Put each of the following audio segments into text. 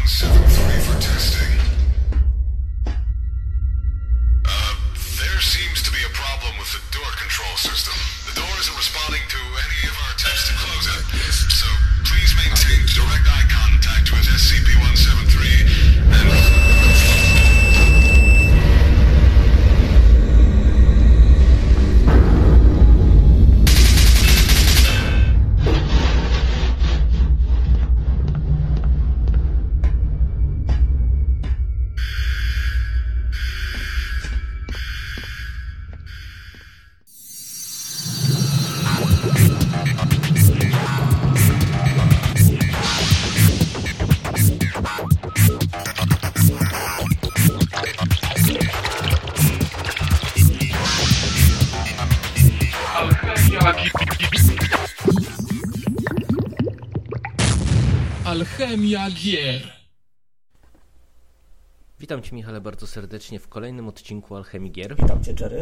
SCP-173 for testing. There seems to be a problem with the door control system. The door isn't responding to any of our attempts to close it. So please maintain direct eye contact with SCP-173 and... Alchemia gier. Witam Cię, Michale, bardzo serdecznie w kolejnym odcinku Alchemii Gier. Witam Cię, Jerry.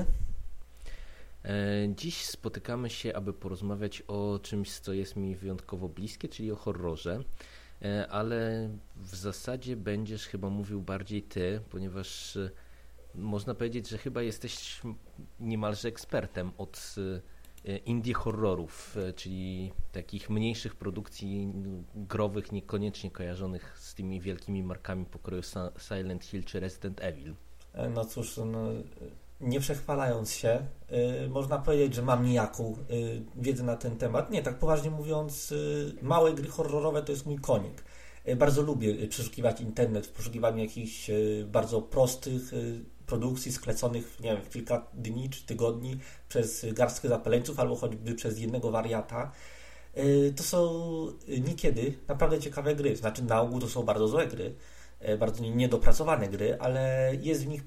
Dziś spotykamy się, aby porozmawiać o czymś, co jest mi wyjątkowo bliskie, czyli o horrorze. Ale w zasadzie będziesz chyba mówił bardziej Ty, ponieważ można powiedzieć, że chyba jesteś niemalże ekspertem od indie horrorów, czyli takich mniejszych produkcji growych, niekoniecznie kojarzonych z tymi wielkimi markami pokroju Silent Hill czy Resident Evil. No cóż, nie przechwalając się, można powiedzieć, że mam nijaką wiedzę na ten temat. Nie, tak poważnie mówiąc, małe gry horrorowe to jest mój konik. Bardzo lubię przeszukiwać internet w poszukiwaniu jakichś bardzo prostych produkcji skleconych, nie wiem, w kilka dni czy tygodni przez garstkę zapaleńców albo choćby przez jednego wariata. To są niekiedy naprawdę ciekawe gry. Znaczy na ogół to są bardzo złe gry, bardzo niedopracowane gry, ale jest w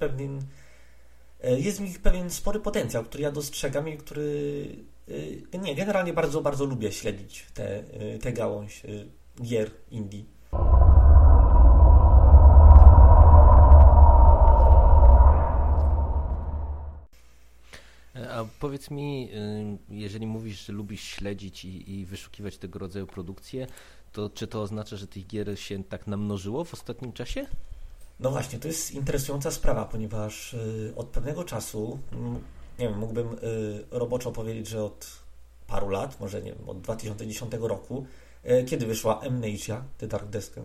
nich pewien spory potencjał, który ja dostrzegam i który generalnie bardzo, bardzo lubię śledzić tę gałąź gier indie. A powiedz mi, jeżeli mówisz, że lubisz śledzić i wyszukiwać tego rodzaju produkcje, to czy to oznacza, że tych gier się tak namnożyło w ostatnim czasie? No właśnie, to jest interesująca sprawa, ponieważ od pewnego czasu, nie wiem, mógłbym roboczo powiedzieć, że od paru lat, może nie wiem, od 2010 roku, kiedy wyszła Amnesia, The Dark Descent?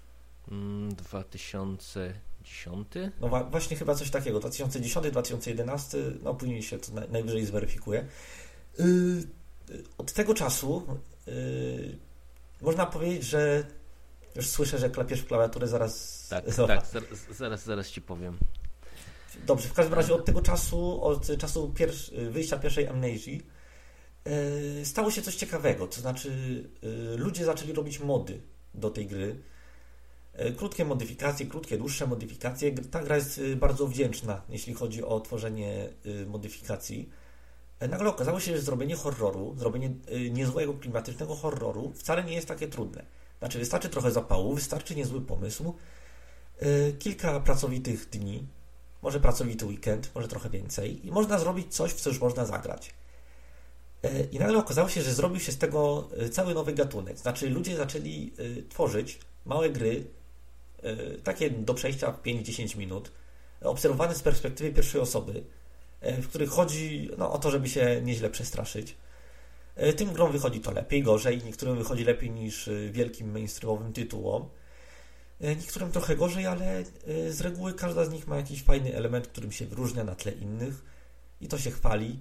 2010? No właśnie chyba coś takiego, 2010, 2011, no później się to najwyżej zweryfikuje. Od tego czasu można powiedzieć, że już słyszę, że klepiesz w klawiaturę, zaraz... Tak, zaraz Ci powiem. Dobrze, w każdym razie od tego czasu, od czasu wyjścia pierwszej Amnesii stało się coś ciekawego, to znaczy ludzie zaczęli robić mody do tej gry. Krótkie modyfikacje, krótkie, dłuższe modyfikacje. Ta gra jest bardzo wdzięczna, jeśli chodzi o tworzenie modyfikacji. Nagle okazało się, że zrobienie horroru, zrobienie niezłego, klimatycznego horroru wcale nie jest takie trudne. Znaczy wystarczy trochę zapału, wystarczy niezły pomysł, kilka pracowitych dni, może pracowity weekend, może trochę więcej i można zrobić coś, w co już można zagrać. I nagle okazało się, że zrobił się z tego cały nowy gatunek. Znaczy ludzie zaczęli tworzyć małe gry, takie do przejścia w 5-10 minut, obserwowane z perspektywy pierwszej osoby, w których chodzi o to, żeby się nieźle przestraszyć. Tym grom wychodzi to lepiej, gorzej, niektórym wychodzi lepiej niż wielkim mainstreamowym tytułom, niektórym trochę gorzej, ale z reguły każda z nich ma jakiś fajny element, którym się wyróżnia na tle innych i to się chwali.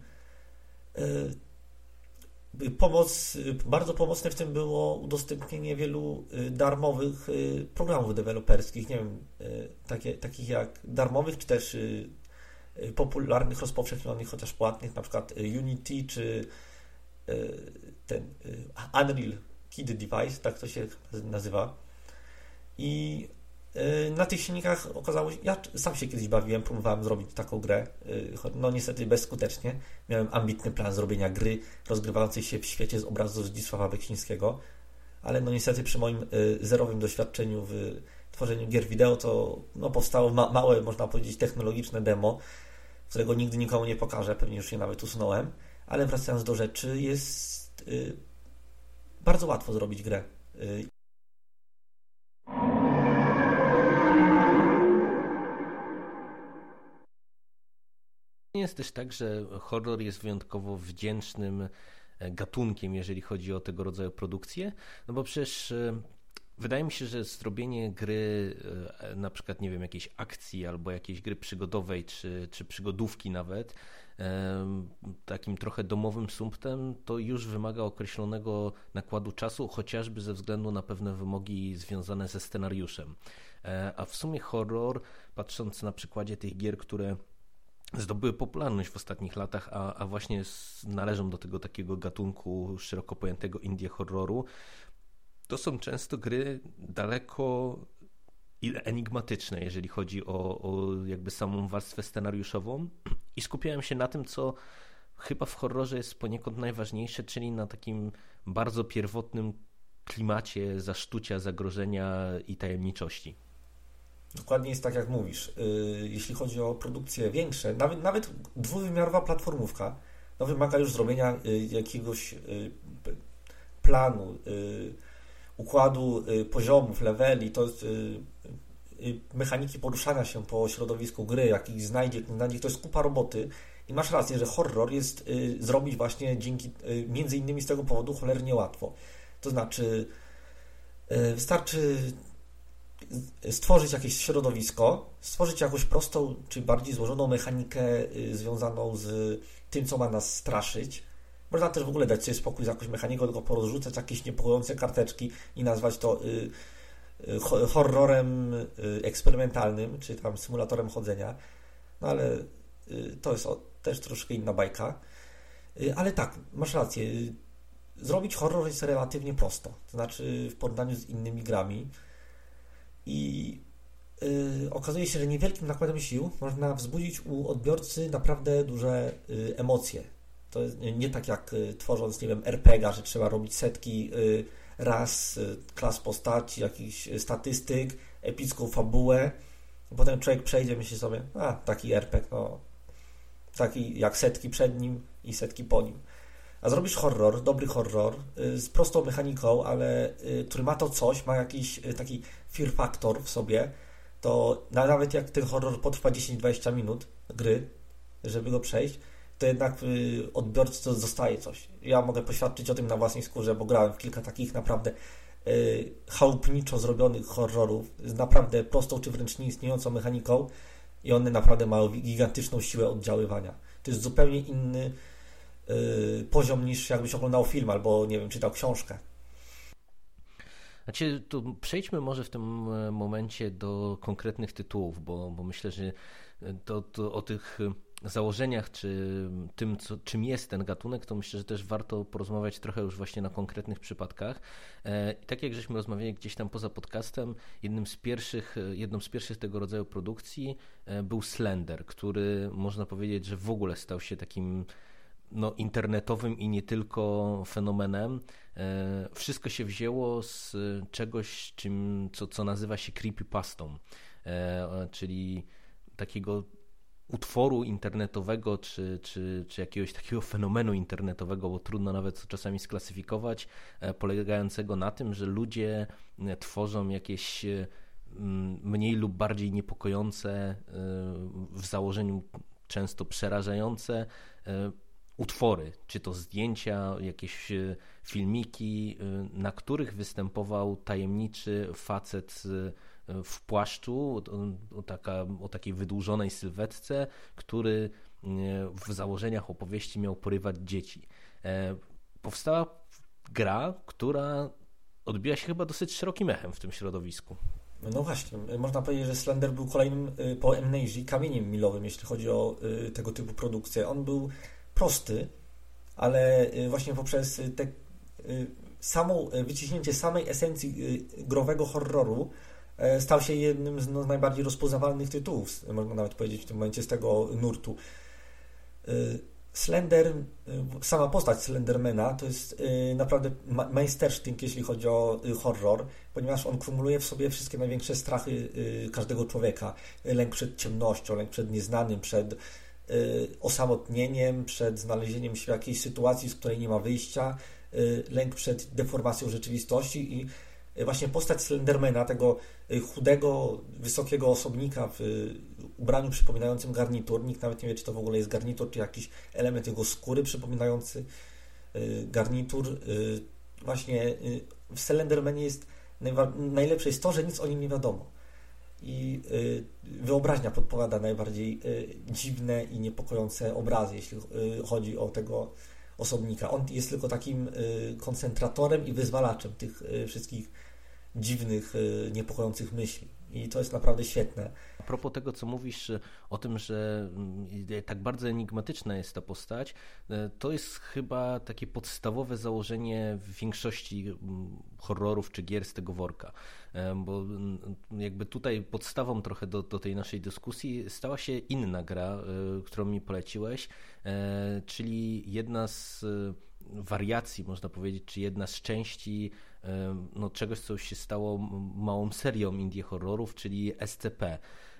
Bardzo pomocne w tym było udostępnienie wielu darmowych programów deweloperskich, nie wiem, takich jak darmowych, czy też popularnych, rozpowszechnionych, chociaż płatnych, na przykład Unity, czy ten Unreal Kid Device, tak to się nazywa. I na tych silnikach okazało się, ja sam się kiedyś bawiłem, próbowałem zrobić taką grę, no niestety bezskutecznie. Miałem ambitny plan zrobienia gry rozgrywającej się w świecie z obrazu Zdzisława Beksińskiego, ale no niestety przy moim zerowym doświadczeniu w tworzeniu gier wideo to powstało małe, można powiedzieć, technologiczne demo, którego nigdy nikomu nie pokażę, pewnie już je nawet usunąłem, ale wracając do rzeczy, jest bardzo łatwo zrobić grę. jest też tak, że horror jest wyjątkowo wdzięcznym gatunkiem, jeżeli chodzi o tego rodzaju produkcje, no bo przecież wydaje mi się, że zrobienie gry, na przykład, nie wiem, jakiejś akcji albo jakiejś gry przygodowej, czy przygodówki nawet, takim trochę domowym sumptem, to już wymaga określonego nakładu czasu, chociażby ze względu na pewne wymogi związane ze scenariuszem. A w sumie horror, patrząc na przykładzie tych gier, które zdobyły popularność w ostatnich latach, a właśnie należą do tego takiego gatunku szeroko pojętego indie horroru, to są często gry daleko enigmatyczne, jeżeli chodzi o jakby samą warstwę scenariuszową, i skupiałem się na tym, co chyba w horrorze jest poniekąd najważniejsze, czyli na takim bardzo pierwotnym klimacie zasztucia, zagrożenia i tajemniczości. Dokładnie jest tak, jak mówisz. Jeśli chodzi o produkcje większe, nawet dwuwymiarowa platformówka, no wymaga już zrobienia jakiegoś planu, układu poziomów, leveli, to jest mechaniki poruszania się po środowisku gry, jakich znajdzie, to jest kupa roboty. I masz rację, że horror jest zrobić właśnie między innymi z tego powodu cholernie łatwo. To znaczy wystarczy stworzyć jakieś środowisko, stworzyć jakąś prostą czy bardziej złożoną mechanikę związaną z tym, co ma nas straszyć. Można też w ogóle dać sobie spokój z jakąś mechaniką, tylko porozrzucać jakieś niepokojące karteczki i nazwać to horrorem eksperymentalnym, czy tam symulatorem chodzenia. No ale to jest też troszkę inna bajka. Ale tak, masz rację. Zrobić horror jest relatywnie prosto. To znaczy w porównaniu z innymi grami. I okazuje się, że niewielkim nakładem sił można wzbudzić u odbiorcy naprawdę duże emocje. To jest nie tak jak tworząc, nie wiem, RPG-a, że trzeba robić setki ras, klas postaci, jakichś statystyk, epicką fabułę. Potem człowiek przejdzie, myśli sobie, taki RPG, no, taki jak setki przed nim i setki po nim. A zrobisz horror, dobry horror, z prostą mechaniką, ale który ma to coś, ma jakiś taki fear factor w sobie, to nawet jak ten horror potrwa 10-20 minut gry, żeby go przejść, to jednak odbiorcy zostaje coś. Ja mogę poświadczyć o tym na własnej skórze, bo grałem w kilka takich naprawdę chałupniczo zrobionych horrorów z naprawdę prostą czy wręcz nieistniejącą mechaniką i one naprawdę mają gigantyczną siłę oddziaływania. To jest zupełnie inny poziom niż jakbyś oglądał film albo, nie wiem, czytał książkę. Znaczy, to przejdźmy może w tym momencie do konkretnych tytułów, bo myślę, że to o tych założeniach, czy tym, czym jest ten gatunek, to myślę, że też warto porozmawiać trochę już właśnie na konkretnych przypadkach. I tak jak żeśmy rozmawiali gdzieś tam poza podcastem, jedną z pierwszych tego rodzaju produkcji był Slender, który można powiedzieć, że w ogóle stał się takim internetowym i nie tylko fenomenem. Wszystko się wzięło z czegoś, co nazywa się creepypastą, czyli takiego utworu internetowego, czy jakiegoś takiego fenomenu internetowego, bo trudno nawet czasami sklasyfikować, polegającego na tym, że ludzie tworzą jakieś mniej lub bardziej niepokojące, w założeniu często przerażające utwory, czy to zdjęcia, jakieś filmiki, na których występował tajemniczy facet w płaszczu o takiej wydłużonej sylwetce, który w założeniach opowieści miał porywać dzieci. Powstała gra, która odbiła się chyba dosyć szerokim echem w tym środowisku. No właśnie, można powiedzieć, że Slender był kolejnym po Amnesia kamieniem milowym, jeśli chodzi o tego typu produkcję. On był prosty, ale właśnie poprzez wyciśnięcie samej esencji growego horroru stał się jednym z najbardziej rozpoznawalnych tytułów, można nawet powiedzieć w tym momencie, z tego nurtu. Slender, sama postać Slendermana to jest naprawdę majstersztynk, jeśli chodzi o horror, ponieważ on kumuluje w sobie wszystkie największe strachy każdego człowieka. Lęk przed ciemnością, lęk przed nieznanym, przed osamotnieniem, przed znalezieniem się w jakiejś sytuacji, z której nie ma wyjścia, lęk przed deformacją rzeczywistości i właśnie postać Slendermana, tego chudego, wysokiego osobnika w ubraniu przypominającym garnitur. Nikt nawet nie wie, czy to w ogóle jest garnitur, czy jakiś element jego skóry przypominający garnitur. Właśnie w Slendermanie jest najlepsze jest to, że nic o nim nie wiadomo. I wyobraźnia podpowiada najbardziej dziwne i niepokojące obrazy, jeśli chodzi o tego osobnika. On jest tylko takim koncentratorem i wyzwalaczem tych wszystkich dziwnych, niepokojących myśli. I to jest naprawdę świetne. A propos tego, co mówisz o tym, że tak bardzo enigmatyczna jest ta postać, to jest chyba takie podstawowe założenie w większości horrorów czy gier z tego worka. Bo jakby tutaj podstawą trochę do tej naszej dyskusji stała się inna gra, którą mi poleciłeś, czyli jedna z wariacji, można powiedzieć, czy jedna z części czegoś, co się stało małą serią indie horrorów, czyli SCP.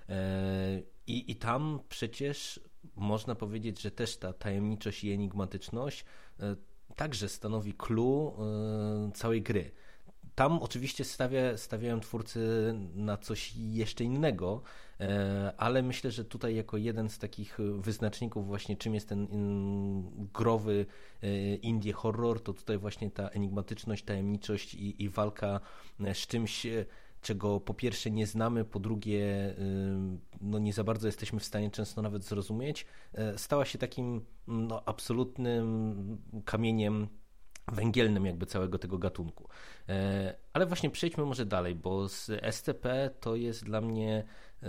I tam przecież można powiedzieć, że też ta tajemniczość i enigmatyczność także stanowi clue całej gry. Tam oczywiście stawiają twórcy na coś jeszcze innego, ale myślę, że tutaj jako jeden z takich wyznaczników właśnie czym jest ten growy indie horror, to tutaj właśnie ta enigmatyczność, tajemniczość i walka z czymś, czego po pierwsze nie znamy, po drugie nie za bardzo jesteśmy w stanie często nawet zrozumieć, stała się takim absolutnym kamieniem węgielnym jakby całego tego gatunku. Ale właśnie przejdźmy może dalej, bo z SCP to jest dla mnie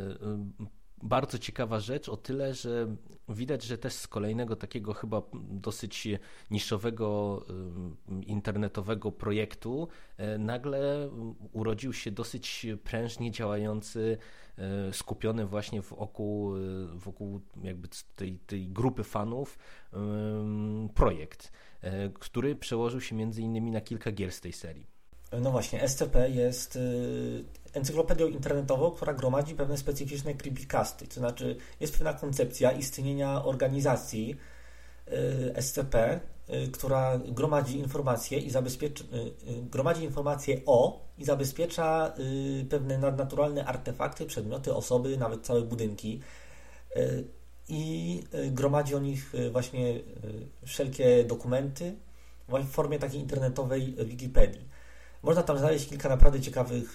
bardzo ciekawa rzecz o tyle, że widać, że też z kolejnego takiego chyba dosyć niszowego internetowego projektu nagle urodził się dosyć prężnie działający, skupiony właśnie wokół jakby tej grupy fanów projekt, który przełożył się między innymi na kilka gier z tej serii. No właśnie, SCP jest encyklopedią internetową, która gromadzi pewne specyficzne creepycasty, to znaczy jest pewna koncepcja istnienia organizacji SCP, która gromadzi informacje i zabezpiecza pewne nadnaturalne artefakty, przedmioty, osoby, nawet całe budynki i gromadzi o nich właśnie wszelkie dokumenty w formie takiej internetowej Wikipedii. Można tam znaleźć kilka naprawdę ciekawych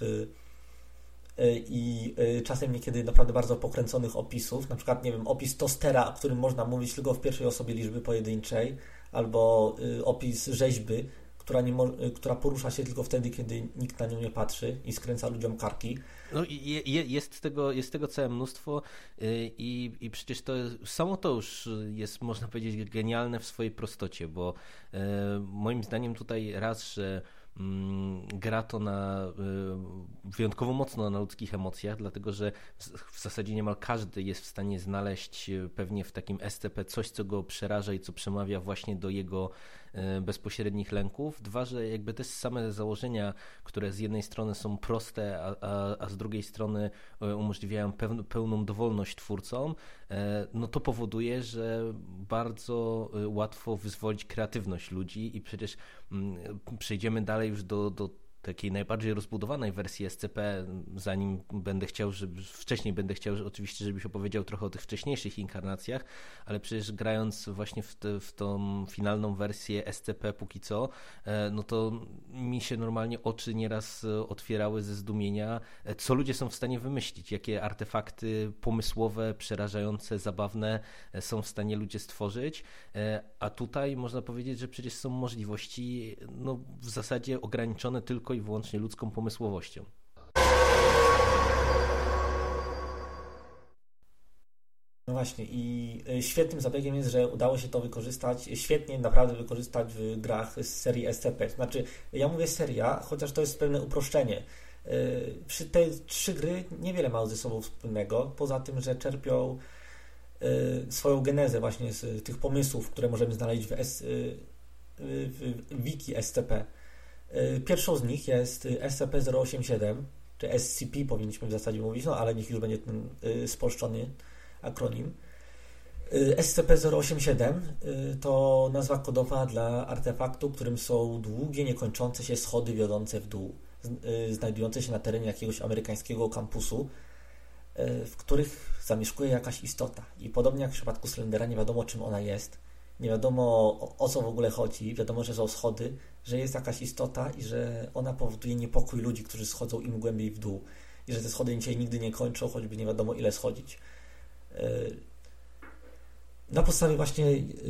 i czasem niekiedy naprawdę bardzo pokręconych opisów, na przykład, nie wiem, opis tostera, o którym można mówić tylko w pierwszej osobie liczby pojedynczej, albo opis rzeźby, która porusza się tylko wtedy, kiedy nikt na nią nie patrzy i skręca ludziom karki. No jest tego całe mnóstwo i przecież samo to już jest, można powiedzieć, genialne w swojej prostocie, bo moim zdaniem tutaj raz, że gra to wyjątkowo mocno na ludzkich emocjach, dlatego że w zasadzie niemal każdy jest w stanie znaleźć pewnie w takim SCP coś, co go przeraża i co przemawia właśnie do jego bezpośrednich lęków. Dwa, że jakby te same założenia, które z jednej strony są proste, a z drugiej strony umożliwiają pełną dowolność twórcom, no to powoduje, że bardzo łatwo wyzwolić kreatywność ludzi i przecież przejdziemy dalej już do takiej najbardziej rozbudowanej wersji SCP, zanim wcześniej będę chciał oczywiście, żebyś opowiedział trochę o tych wcześniejszych inkarnacjach, ale przecież grając właśnie w tą finalną wersję SCP póki co, no to mi się normalnie oczy nieraz otwierały ze zdumienia, co ludzie są w stanie wymyślić, jakie artefakty pomysłowe, przerażające, zabawne są w stanie ludzie stworzyć, a tutaj można powiedzieć, że przecież są możliwości w zasadzie ograniczone tylko i wyłącznie ludzką pomysłowością. No właśnie i świetnym zabiegiem jest, że udało się to świetnie naprawdę wykorzystać w grach z serii SCP. Znaczy, ja mówię seria, chociaż to jest pewne uproszczenie. Te trzy gry niewiele mają ze sobą wspólnego, poza tym, że czerpią swoją genezę właśnie z tych pomysłów, które możemy znaleźć w wiki SCP. Pierwszą z nich jest SCP-087, czy SCP powinniśmy w zasadzie mówić, ale niech już będzie ten spolszczony akronim. SCP-087 to nazwa kodowa dla artefaktu, którym są długie, niekończące się schody wiodące w dół. znajdujące się na terenie jakiegoś amerykańskiego kampusu, w których zamieszkuje jakaś istota. I podobnie jak w przypadku Slendera, nie wiadomo, czym ona jest, nie wiadomo, o co w ogóle chodzi, wiadomo, że są schody, że jest jakaś istota i że ona powoduje niepokój ludzi, którzy schodzą im głębiej w dół i że te schody się nigdy nie kończą, choćby nie wiadomo ile schodzić. Na podstawie właśnie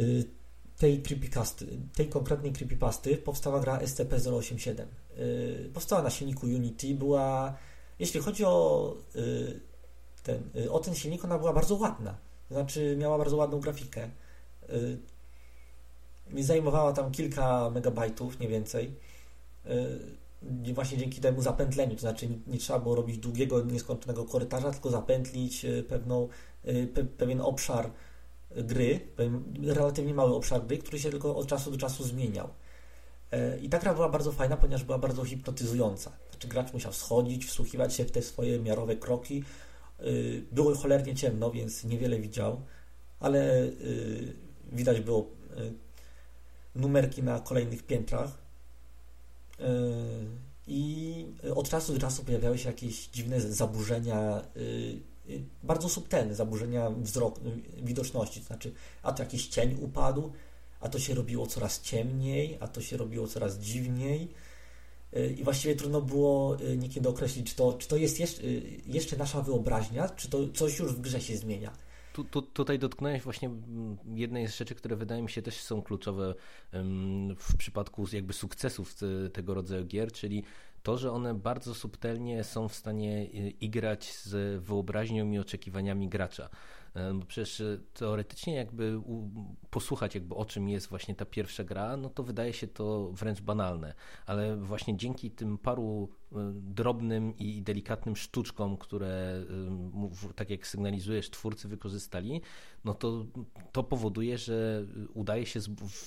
tej konkretnej creepypasty powstała gra SCP-087. Powstała na silniku Unity, jeśli chodzi o ten silnik, ona była bardzo ładna, to znaczy miała bardzo ładną grafikę. Zajmowała tam kilka megabajtów, nie więcej. Właśnie dzięki temu zapętleniu, to znaczy nie trzeba było robić długiego, nieskończonego korytarza, tylko zapętlić pewien obszar gry, relatywnie mały obszar gry, który się tylko od czasu do czasu zmieniał. I ta gra była bardzo fajna, ponieważ była bardzo hipnotyzująca. Znaczy gracz musiał schodzić, wsłuchiwać się w te swoje miarowe kroki. Było cholernie ciemno, więc niewiele widział, ale widać było numerki na kolejnych piętrach. I od czasu do czasu pojawiały się jakieś dziwne zaburzenia, bardzo subtelne zaburzenia widoczności, to znaczy a to jakiś cień upadł, a to się robiło coraz ciemniej, a to się robiło coraz dziwniej i właściwie trudno było niekiedy określić, czy to jest jeszcze nasza wyobraźnia, czy to coś już w grze się zmienia. Tutaj dotknąłeś właśnie jednej z rzeczy, które wydaje mi się też są kluczowe w przypadku jakby sukcesów tego rodzaju gier, czyli to, że one bardzo subtelnie są w stanie igrać z wyobraźnią i oczekiwaniami gracza. Bo przecież teoretycznie jakby posłuchać jakby o czym jest właśnie ta pierwsza gra, no to wydaje się to wręcz banalne, ale właśnie dzięki tym paru drobnym i delikatnym sztuczkom, które tak jak sygnalizujesz twórcy wykorzystali, no to powoduje, że udaje się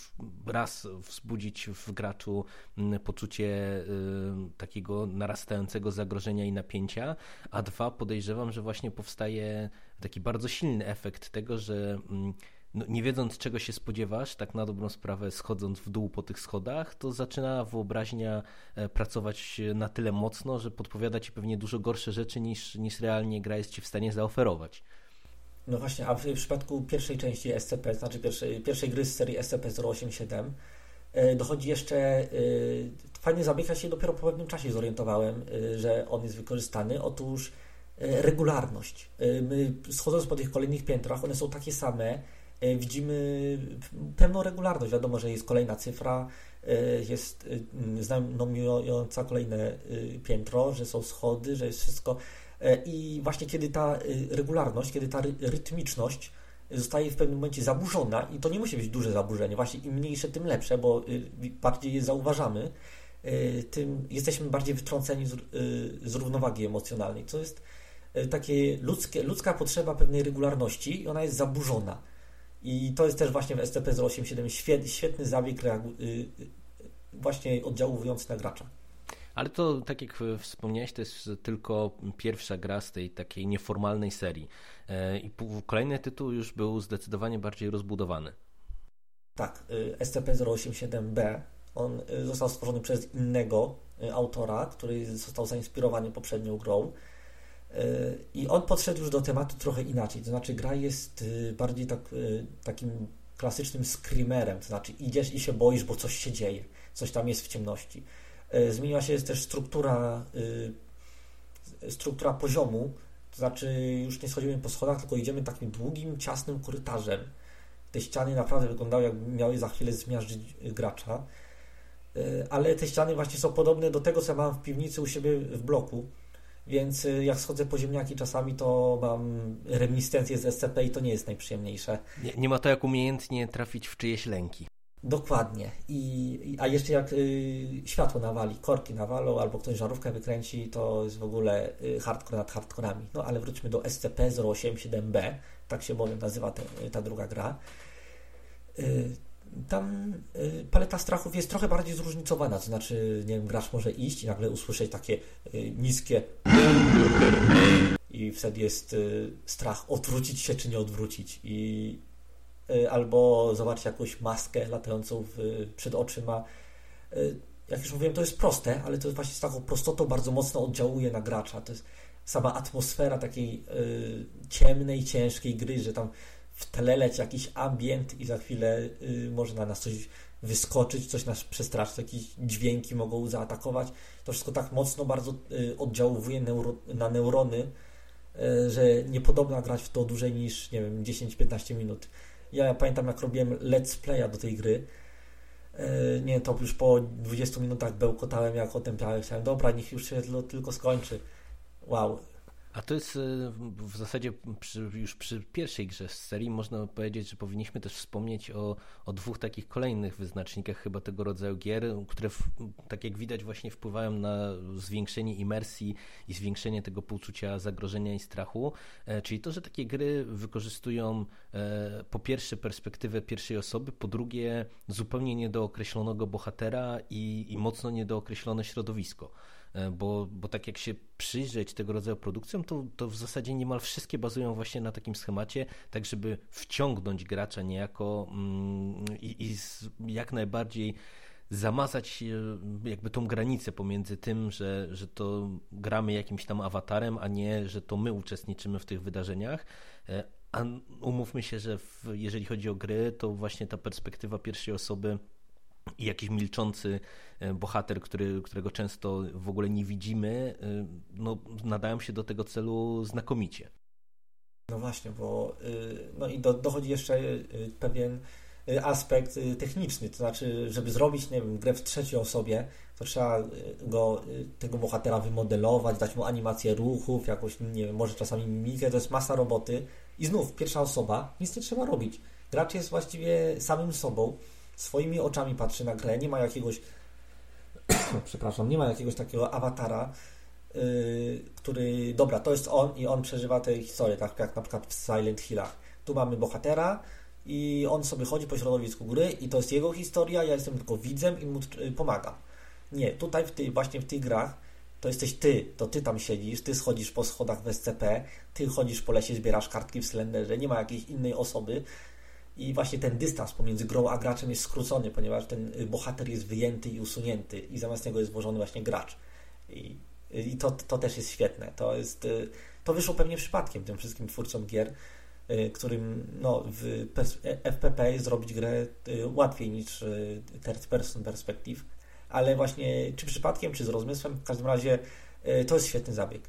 raz wzbudzić w graczu poczucie takiego narastającego zagrożenia i napięcia, a dwa, podejrzewam, że właśnie powstaje taki bardzo silny efekt tego, że nie wiedząc czego się spodziewasz, tak na dobrą sprawę schodząc w dół po tych schodach, to zaczyna wyobraźnia pracować na tyle mocno, że podpowiada ci pewnie dużo gorsze rzeczy niż realnie gra jest ci w stanie zaoferować. No właśnie, a w przypadku pierwszej części SCP, znaczy pierwszej gry z serii SCP-087 dochodzi jeszcze fajny zabieg, ja się dopiero po pewnym czasie zorientowałem, że on jest wykorzystany. Otóż regularność. My schodząc po tych kolejnych piętrach, one są takie same, widzimy pewną regularność. Wiadomo, że jest kolejna cyfra, jest znajdująca kolejne piętro, że są schody, że jest wszystko. I właśnie kiedy ta regularność, kiedy ta rytmiczność zostaje w pewnym momencie zaburzona, i to nie musi być duże zaburzenie, właśnie im mniejsze, tym lepsze, bo bardziej je zauważamy, tym jesteśmy bardziej wytrąceni z równowagi emocjonalnej, co jest takie ludzka potrzeba pewnej regularności i ona jest zaburzona. I to jest też właśnie w SCP-087 świetny zabieg właśnie oddziałujący na gracza. Ale to, tak jak wspomniałeś, to jest tylko pierwsza gra z tej takiej nieformalnej serii. I kolejny tytuł już był zdecydowanie bardziej rozbudowany. Tak, SCP-087-B. On został stworzony przez innego autora, który został zainspirowany poprzednią grą. I on podszedł już do tematu trochę inaczej. To znaczy gra jest bardziej takim klasycznym screamerem. To znaczy idziesz i się boisz, bo coś się dzieje. Coś tam jest w ciemności. Zmieniła się też struktura poziomu, to znaczy już nie schodzimy po schodach, tylko idziemy takim długim, ciasnym korytarzem. Te ściany naprawdę wyglądały, jakby miały za chwilę zmiażdżyć gracza, ale te ściany właśnie są podobne do tego, co mam w piwnicy u siebie w bloku, więc jak schodzę po ziemniaki czasami, to mam reminiscencje z SCP i to nie jest najprzyjemniejsze. Nie ma to jak umiejętnie trafić w czyjeś lęki. Dokładnie. A jeszcze jak światło nawali, korki nawalą albo ktoś żarówkę wykręci, to jest w ogóle hardcore nad hardcorami. No ale wróćmy do SCP-087-B, tak się bowiem nazywa ta druga gra. Tam paleta strachów jest trochę bardziej zróżnicowana, to znaczy, nie wiem, gracz może iść i nagle usłyszeć takie niskie i wtedy jest strach odwrócić się czy nie odwrócić albo zobaczyć jakąś maskę latającą przed oczyma. jak już mówiłem, to jest proste, ale to właśnie z taką prostotą bardzo mocno oddziałuje na gracza. To jest sama atmosfera takiej ciemnej, ciężkiej gry, że tam w tle leci jakiś ambient i za chwilę może na nas coś wyskoczyć, coś nas przestraszyć, jakieś dźwięki mogą zaatakować. To wszystko tak mocno bardzo oddziałuje na neurony, że niepodobna grać w to dłużej niż, nie wiem, 10-15 minut. Ja pamiętam, jak robiłem let's playa do tej gry, nie, to już po 20 minutach bełkotałem jak otępiałem. Chciałem, dobra, niech już się tylko skończy. Wow. A to jest w zasadzie już przy pierwszej grze z serii można powiedzieć, że powinniśmy też wspomnieć o dwóch takich kolejnych wyznacznikach chyba tego rodzaju gier, które tak jak widać właśnie wpływają na zwiększenie imersji i zwiększenie tego poczucia zagrożenia i strachu, czyli to, że takie gry wykorzystują po pierwsze perspektywę pierwszej osoby, po drugie zupełnie niedookreślonego bohatera i mocno niedookreślone środowisko. Bo tak jak się przyjrzeć tego rodzaju produkcjom, to w zasadzie niemal wszystkie bazują właśnie na takim schemacie, tak żeby wciągnąć gracza niejako i jak najbardziej zamazać jakby tą granicę pomiędzy tym, że to gramy jakimś tam awatarem, a nie, że to my uczestniczymy w tych wydarzeniach. A umówmy się, że jeżeli chodzi o gry, to właśnie ta perspektywa pierwszej osoby i jakiś milczący bohater, którego często w ogóle nie widzimy, no, nadają się do tego celu znakomicie. No właśnie, bo no i dochodzi jeszcze pewien aspekt techniczny, to znaczy, żeby zrobić, nie wiem, grę w trzeciej osobie, to trzeba tego bohatera wymodelować, dać mu animację ruchów, jakoś, nie wiem, może czasami mimikę, to jest masa roboty i znów pierwsza osoba, nic nie trzeba robić. Gracz jest właściwie samym sobą, swoimi oczami patrzy na grę, nie ma jakiegoś nie ma jakiegoś takiego awatara, który, dobra, to jest on i on przeżywa tę historię, tak jak na przykład w Silent Hillach. Tu mamy bohatera i on sobie chodzi po środowisku gry i to jest jego historia, ja jestem tylko widzem i mu pomagam. Nie, tutaj właśnie w tych grach to jesteś ty, to ty tam siedzisz, ty schodzisz po schodach w SCP, ty chodzisz po lesie, zbierasz kartki w Slenderze, nie ma jakiejś innej osoby. I właśnie ten dystans pomiędzy grą a graczem jest skrócony, ponieważ ten bohater jest wyjęty i usunięty i zamiast niego jest włożony właśnie gracz. I to też jest świetne. To wyszło pewnie przypadkiem tym wszystkim twórcom gier, którym no, w FPP zrobić grę łatwiej niż third person perspective, ale właśnie czy przypadkiem, czy z rozmysłem, w każdym razie to jest świetny zabieg.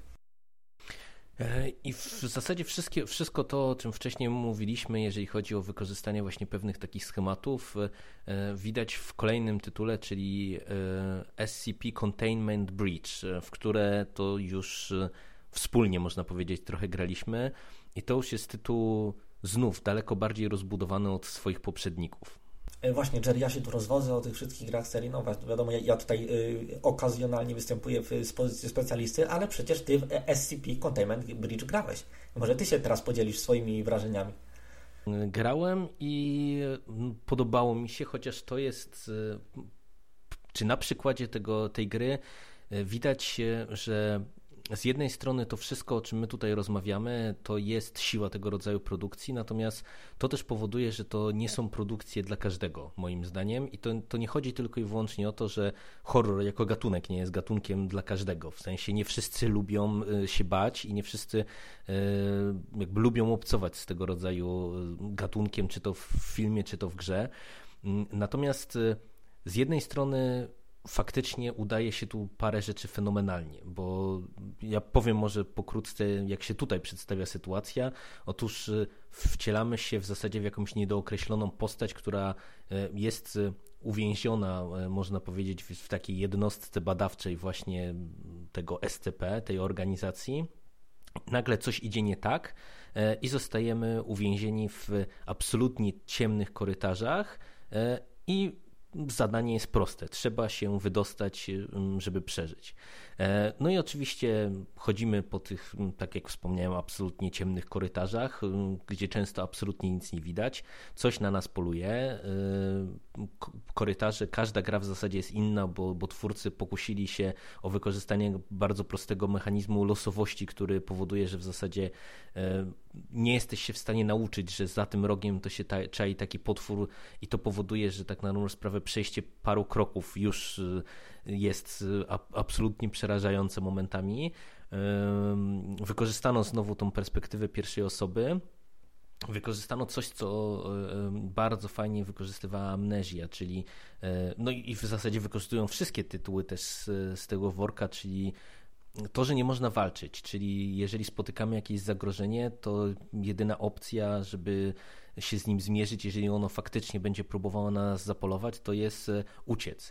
I w zasadzie wszystko to, o czym wcześniej mówiliśmy, jeżeli chodzi o wykorzystanie właśnie pewnych takich schematów, widać w kolejnym tytule, czyli SCP Containment Breach, w które to już wspólnie, można powiedzieć, trochę graliśmy i to już jest tytuł znów daleko bardziej rozbudowany od swoich poprzedników. Właśnie, Jerry, ja się tu rozwodzę o tych wszystkich grach serii, no wiadomo, ja tutaj okazjonalnie występuję z pozycji specjalisty, ale przecież ty w SCP Containment Breach grałeś. Może ty się teraz podzielisz swoimi wrażeniami. Grałem i podobało mi się, chociaż to jest, czy na przykładzie tej gry widać, że z jednej strony to wszystko, o czym my tutaj rozmawiamy, to jest siła tego rodzaju produkcji, natomiast to też powoduje, że to nie są produkcje dla każdego, moim zdaniem. I to nie chodzi tylko i wyłącznie o to, że horror jako gatunek nie jest gatunkiem dla każdego. W sensie nie wszyscy lubią się bać i nie wszyscy jakby lubią obcować z tego rodzaju gatunkiem, czy to w filmie, czy to w grze. Natomiast z jednej strony faktycznie udaje się tu parę rzeczy fenomenalnie, bo ja powiem może pokrótce, jak się tutaj przedstawia sytuacja. Otóż wcielamy się w zasadzie w jakąś niedookreśloną postać, która jest uwięziona, można powiedzieć, w takiej jednostce badawczej właśnie tego SCP, tej organizacji. Nagle coś idzie nie tak i zostajemy uwięzieni w absolutnie ciemnych korytarzach i zadanie jest proste. Trzeba się wydostać, żeby przeżyć. No i oczywiście chodzimy po tych, tak jak wspomniałem, absolutnie ciemnych korytarzach, gdzie często absolutnie nic nie widać. Coś na nas poluje. Korytarze, każda gra w zasadzie jest inna, bo twórcy pokusili się o wykorzystanie bardzo prostego mechanizmu losowości, który powoduje, że w zasadzie nie jesteś się w stanie nauczyć, że za tym rogiem to się czai taki potwór i to powoduje, że tak na dobrą sprawę przejście paru kroków już jest absolutnie przerażające momentami. Wykorzystano znowu tą perspektywę pierwszej osoby. Wykorzystano coś, co bardzo fajnie wykorzystywała Amnesia, czyli no i w zasadzie wykorzystują wszystkie tytuły też z tego worka, czyli to, że nie można walczyć, czyli jeżeli spotykamy jakieś zagrożenie, to jedyna opcja, żeby się z nim zmierzyć, jeżeli ono faktycznie będzie próbowało na nas zapolować, to jest uciec.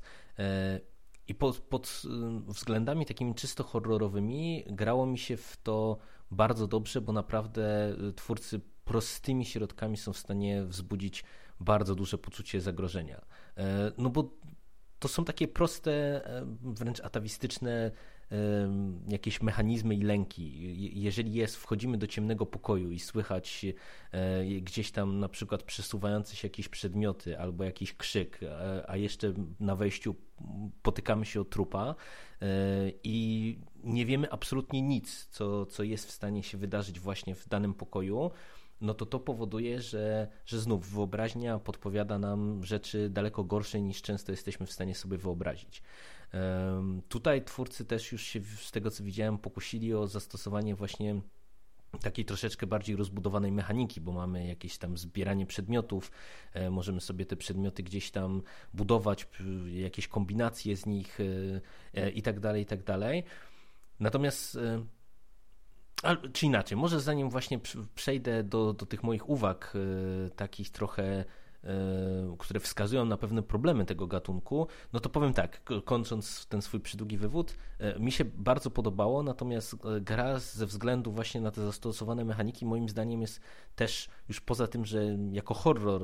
I pod względami takimi czysto horrorowymi grało mi się w to bardzo dobrze, bo naprawdę twórcy prostymi środkami są w stanie wzbudzić bardzo duże poczucie zagrożenia. No bo to są takie proste, wręcz atawistyczne jakieś mechanizmy i lęki. Jeżeli wchodzimy do ciemnego pokoju i słychać gdzieś tam na przykład przesuwające się jakieś przedmioty albo jakiś krzyk, a jeszcze na wejściu potykamy się o trupa i nie wiemy absolutnie nic, co jest w stanie się wydarzyć właśnie w danym pokoju, no to powoduje, że znów wyobraźnia podpowiada nam rzeczy daleko gorsze niż często jesteśmy w stanie sobie wyobrazić. Tutaj twórcy też już się z tego co widziałem pokusili o zastosowanie właśnie takiej troszeczkę bardziej rozbudowanej mechaniki, bo mamy jakieś tam zbieranie przedmiotów, możemy sobie te przedmioty gdzieś tam budować, jakieś kombinacje z nich i tak dalej, i tak dalej. Natomiast czy inaczej, może zanim właśnie przejdę do tych moich uwag, takich trochę, które wskazują na pewne problemy tego gatunku, no to powiem tak, kończąc ten swój przydługi wywód, mi się bardzo podobało, natomiast gra ze względu właśnie na te zastosowane mechaniki moim zdaniem jest też, już poza tym, że jako horror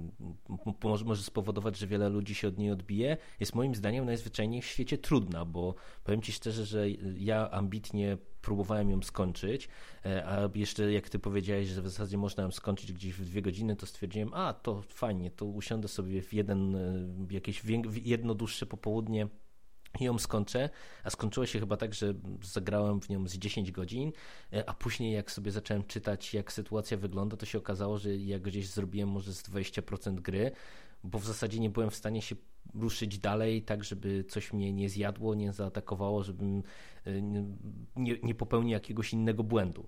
może spowodować, że wiele ludzi się od niej odbije, jest moim zdaniem najzwyczajniej w świecie trudna, bo powiem Ci szczerze, że ja ambitnie próbowałem ją skończyć, a jeszcze jak ty powiedziałeś, że w zasadzie można ją skończyć gdzieś w 2 godziny, to stwierdziłem, to fajnie, to usiądę sobie w jedno dłuższe popołudnie i ją skończę, a skończyło się chyba tak, że zagrałem w nią z 10 godzin, a później jak sobie zacząłem czytać, jak sytuacja wygląda, to się okazało, że ja gdzieś zrobiłem może z 20% gry, bo w zasadzie nie byłem w stanie się ruszyć dalej, tak żeby coś mnie nie zjadło, nie zaatakowało, żebym nie popełnił jakiegoś innego błędu.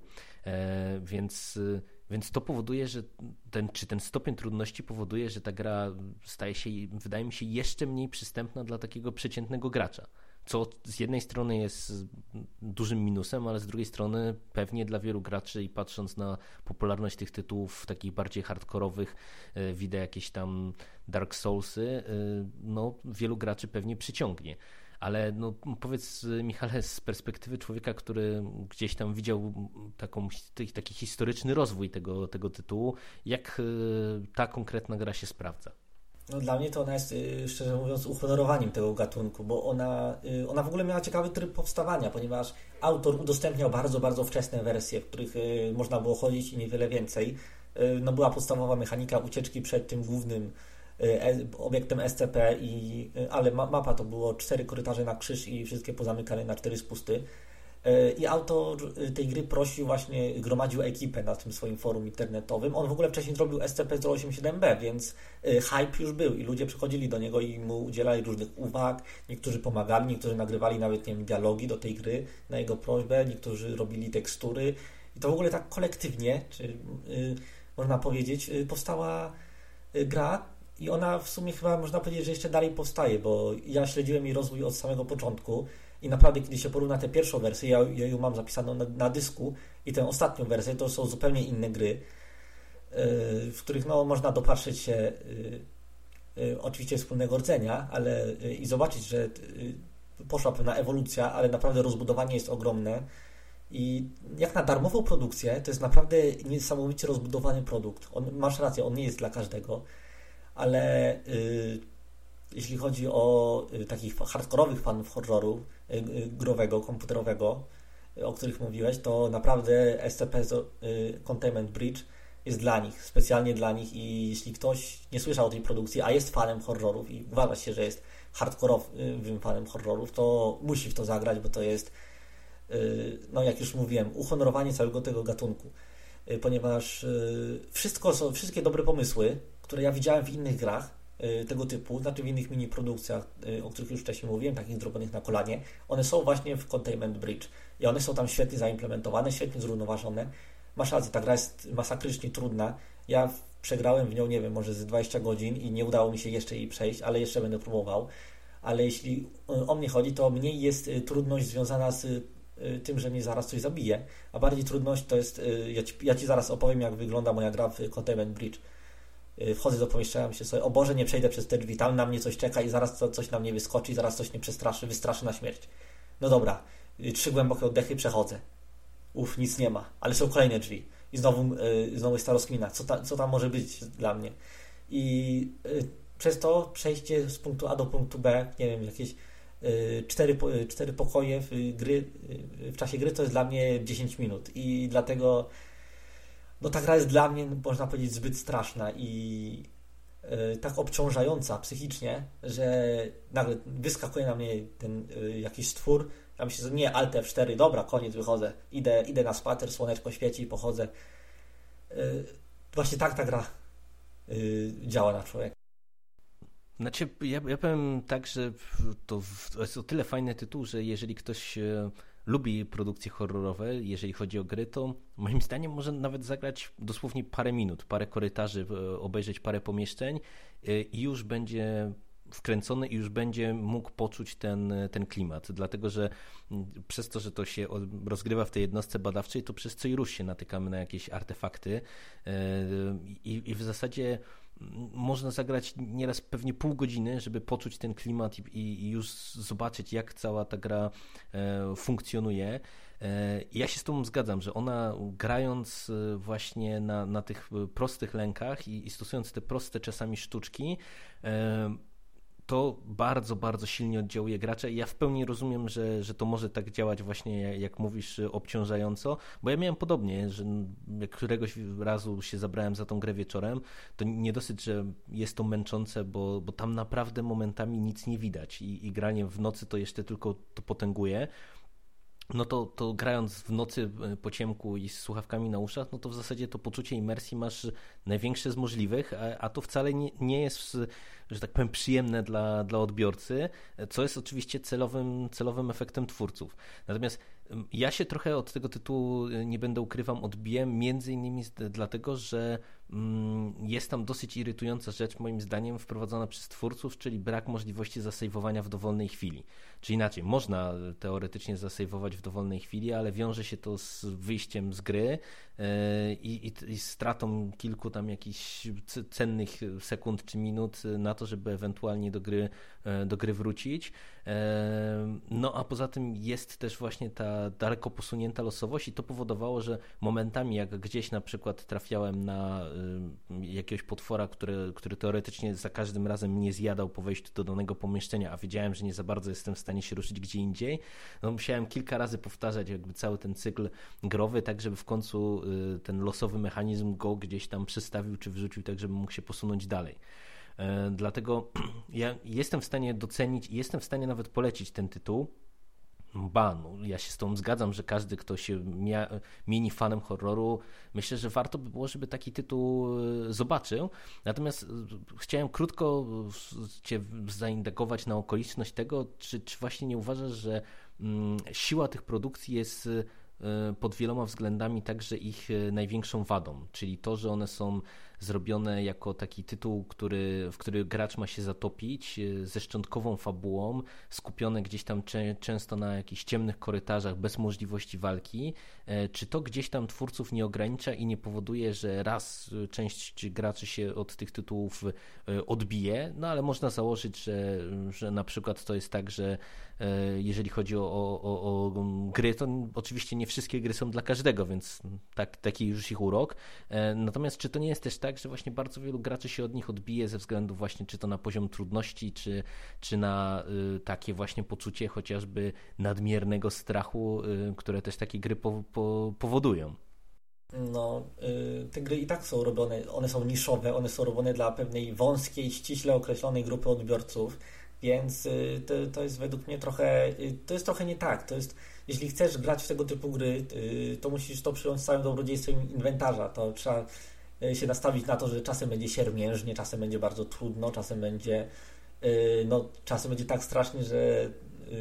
Więc to powoduje, że ten stopień trudności powoduje, że ta gra staje się, wydaje mi się, jeszcze mniej przystępna dla takiego przeciętnego gracza. Co z jednej strony jest dużym minusem, ale z drugiej strony pewnie dla wielu graczy i patrząc na popularność tych tytułów takich bardziej hardkorowych, widzę jakieś tam Dark Soulsy, no wielu graczy pewnie przyciągnie. Ale no, powiedz Michale, z perspektywy człowieka, który gdzieś tam widział taki historyczny rozwój tego tytułu, jak ta konkretna gra się sprawdza? No, dla mnie to ona jest, szczerze mówiąc, uhonorowaniem tego gatunku, bo ona w ogóle miała ciekawy tryb powstawania, ponieważ autor udostępniał bardzo, bardzo wczesne wersje, w których można było chodzić i niewiele więcej. No, była podstawowa mechanika ucieczki przed tym głównym obiektem SCP, ale mapa to było 4 korytarze na krzyż i wszystkie pozamykane na 4 spusty. I autor tej gry prosił właśnie, gromadził ekipę na tym swoim forum internetowym. On w ogóle wcześniej zrobił SCP-087B, więc hype już był i ludzie przychodzili do niego i mu udzielali różnych uwag. Niektórzy pomagali, niektórzy nagrywali nawet, nie wiem, dialogi do tej gry na jego prośbę, niektórzy robili tekstury. I to w ogóle tak kolektywnie, można powiedzieć, powstała gra. I ona w sumie chyba można powiedzieć, że jeszcze dalej powstaje, bo ja śledziłem jej rozwój od samego początku i naprawdę, kiedy się porówna tę pierwszą wersję, ja ją mam zapisaną na dysku i tę ostatnią wersję, to są zupełnie inne gry, w których no, można dopatrzyć się oczywiście wspólnego rdzenia, ale i zobaczyć, że poszła pewna ewolucja, ale naprawdę rozbudowanie jest ogromne i jak na darmową produkcję, to jest naprawdę niesamowicie rozbudowany produkt. Masz rację, on nie jest dla każdego, ale jeśli chodzi o takich hardkorowych fanów horroru growego, komputerowego, o których mówiłeś, to naprawdę SCP Containment Breach jest dla nich, specjalnie dla nich i jeśli ktoś nie słyszał o tej produkcji, a jest fanem horrorów i uważa się, że jest hardkorowym fanem horrorów, to musi w to zagrać, bo to jest, no jak już mówiłem, uhonorowanie całego tego gatunku. ponieważ wszystkie dobre pomysły, które ja widziałem w innych grach tego typu, znaczy w innych mini produkcjach, o których już wcześniej mówiłem, takich zrobionych na kolanie, one są właśnie w Containment Bridge i one są tam świetnie zaimplementowane, świetnie zrównoważone. Masz rację, ta gra jest masakrycznie trudna. Ja przegrałem w nią, nie wiem, może z 20 godzin i nie udało mi się jeszcze jej przejść, ale jeszcze będę próbował. Ale jeśli o mnie chodzi, to mniej jest trudność związana z tym, że mnie zaraz coś zabije, a bardziej trudność to jest, ja Ci zaraz opowiem, jak wygląda moja gra w Containment Bridge. Wchodzę do pomieszczenia, myślę sobie, o Boże, nie przejdę przez te drzwi, tam na mnie coś czeka i zaraz coś na mnie wyskoczy, zaraz coś mnie wystraszy na śmierć. No dobra, 3 głębokie oddechy, przechodzę. Nic nie ma, ale są kolejne drzwi. I znowu jest ta rozkmina, co tam może być dla mnie. I przez to przejście z punktu A do punktu B, nie wiem, jakieś 4 pokoje w czasie gry to jest dla mnie 10 minut. I dlatego ta gra jest dla mnie, można powiedzieć, zbyt straszna i tak obciążająca psychicznie, że nagle wyskakuje na mnie ten jakiś stwór. Ja myślę, że nie, Alt F4, dobra, koniec, wychodzę. Idę na spacer, słoneczko świeci, pochodzę. Właśnie tak ta gra działa na człowieka. Znaczy, ja powiem tak, że to jest o tyle fajny tytuł, że jeżeli ktoś lubi produkcje horrorowe, jeżeli chodzi o gry, to moim zdaniem może nawet zagrać dosłownie parę minut, parę korytarzy, obejrzeć parę pomieszczeń i już będzie wkręcony i już będzie mógł poczuć ten klimat, dlatego że przez to, że to się rozgrywa w tej jednostce badawczej, to przez co i rusz się natykamy na jakieś artefakty i w zasadzie można zagrać nieraz pewnie pół godziny, żeby poczuć ten klimat i już zobaczyć, jak cała ta gra funkcjonuje. Ja się z tobą zgadzam, że ona grając właśnie na tych prostych lękach i stosując te proste czasami sztuczki, to bardzo, bardzo silnie oddziałuje gracza i ja w pełni rozumiem, że to może tak działać właśnie, jak mówisz, obciążająco, bo ja miałem podobnie, że jak któregoś razu się zabrałem za tą grę wieczorem, to nie dosyć, że jest to męczące, bo tam naprawdę momentami nic nie widać i granie w nocy to jeszcze tylko to potęguje. No to grając w nocy po ciemku i z słuchawkami na uszach, no to w zasadzie to poczucie imersji masz największe z możliwych, a to wcale nie jest, że tak powiem, przyjemne dla odbiorcy, co jest oczywiście celowym efektem twórców. Natomiast ja się trochę od tego tytułu, nie będę ukrywał, odbiłem, między innymi dlatego, że jest tam dosyć irytująca rzecz moim zdaniem wprowadzona przez twórców, czyli brak możliwości zasejwowania w dowolnej chwili. Czy inaczej, można teoretycznie zasejwować w dowolnej chwili, ale wiąże się to z wyjściem z gry i stratą kilku tam jakichś cennych sekund czy minut na to, żeby ewentualnie do gry wrócić. No a poza tym jest też właśnie ta daleko posunięta losowość i to powodowało, że momentami jak gdzieś na przykład trafiałem na jakiegoś potwora, który teoretycznie za każdym razem mnie zjadał po wejściu do danego pomieszczenia, a wiedziałem, że nie za bardzo jestem w stanie się ruszyć gdzie indziej, no musiałem kilka razy powtarzać jakby cały ten cykl growy, tak żeby w końcu ten losowy mechanizm go gdzieś tam przestawił czy wrzucił, tak żeby mógł się posunąć dalej. Dlatego ja jestem w stanie docenić i jestem w stanie nawet polecić ten tytuł. Ja się z tą zgadzam, że każdy, kto się mieni fanem horroru, myślę, że warto by było, żeby taki tytuł zobaczył. Natomiast chciałem krótko cię zaindekować na okoliczność tego, czy właśnie nie uważasz, że siła tych produkcji jest pod wieloma względami także ich największą wadą, czyli to, że one są zrobione jako taki tytuł, w który gracz ma się zatopić, ze szczątkową fabułą, skupione gdzieś tam często na jakichś ciemnych korytarzach, bez możliwości walki. Czy to gdzieś tam twórców nie ogranicza i nie powoduje, że raz część graczy się od tych tytułów odbije, no ale można założyć, że na przykład to jest tak, że jeżeli chodzi o gry, to oczywiście nie wszystkie gry są dla każdego, więc taki już ich urok. Natomiast czy to nie jest też tak, że właśnie bardzo wielu graczy się od nich odbije ze względu właśnie czy to na poziom trudności, czy na takie właśnie poczucie chociażby nadmiernego strachu, które też takie gry powodują? No, te gry i tak są robione, one są niszowe, one są robione dla pewnej wąskiej, ściśle określonej grupy odbiorców Więc to jest według mnie trochę, to jest trochę nie tak. To jest, jeśli chcesz grać w tego typu gry, to musisz to przyjąć z całym dobrodziejstwem inwentarza. To trzeba się nastawić na to, że czasem będzie siermiężnie, czasem będzie bardzo trudno, czasem będzie tak strasznie, że